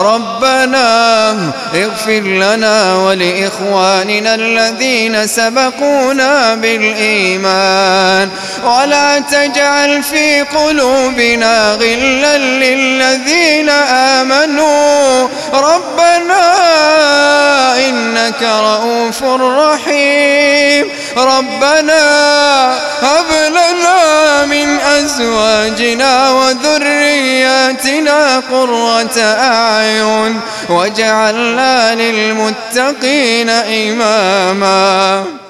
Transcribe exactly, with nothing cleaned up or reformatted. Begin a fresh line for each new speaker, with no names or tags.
ربنا اغفر لنا ولإخواننا الذين سبقونا بالإيمان ولا تجعل في قلوبنا غلا للذين آمنوا ربنا إنك رؤوف رحيم. ربنا هب لنا من أزواجنا وذرياتنا قرة أعين واجعلنا للمتقين إماما.